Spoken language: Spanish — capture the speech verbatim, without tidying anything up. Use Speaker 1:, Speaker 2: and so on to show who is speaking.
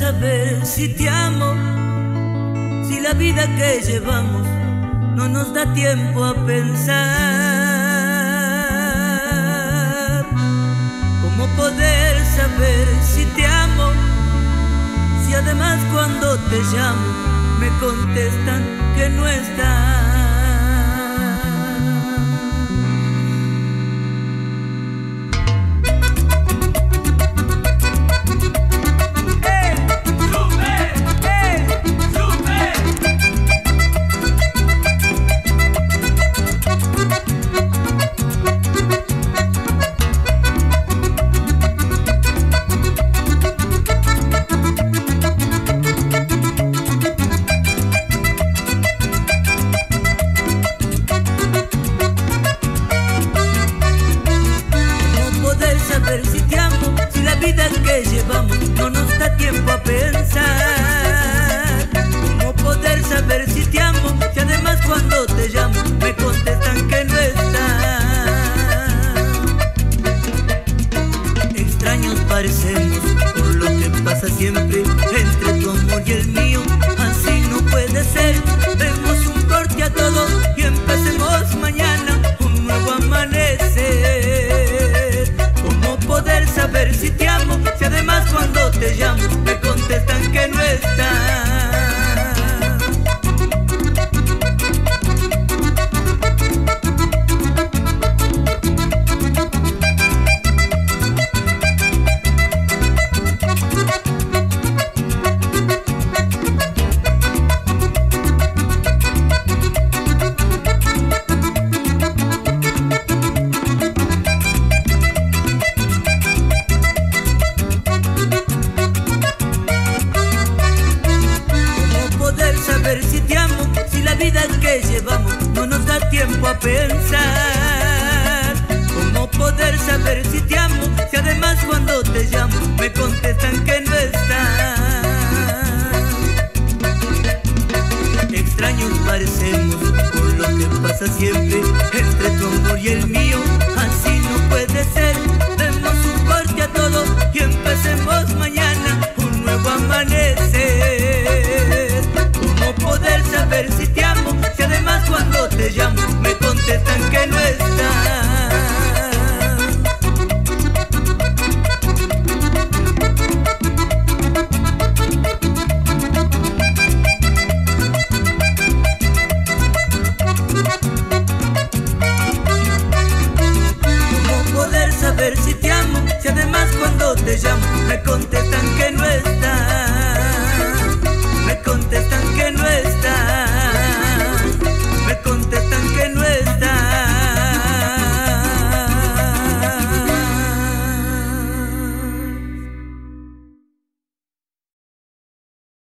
Speaker 1: saber si te amo, si la vida que llevamos no nos da tiempo a pensar? ¿Cómo poder saber si te amo, si además cuando te llamo me contestan que no estás? Si te amo, si la vida que llevamos no nos da tiempo a pensar. ¿Cómo poder saber si te amo, si además cuando te llamo me contestan que no estás? Extraños parecemos por lo que pasa siempre entre tu amor y el mío. Así no puede ser, demos un corte a todo y empecemos mañana un nuevo amanecer. Poder saber si te amo, si además cuando te llamo me contestan que no estás. Si te amo, si la vida que llevamos no nos da tiempo a pensar. ¿Cómo poder saber si te amo, si además cuando te llamo me contestan que no estás? Extraños parecemos por lo que pasa siempre entre tu amor y el mío. Así no puede ser, demos un corte a todo y empecemos mañana un nuevo amanecer. Poder saber si te amo, si además cuando te llamo me contestan que no estás. ¿Cómo poder saber si te amo, si además cuando te llamo me contestan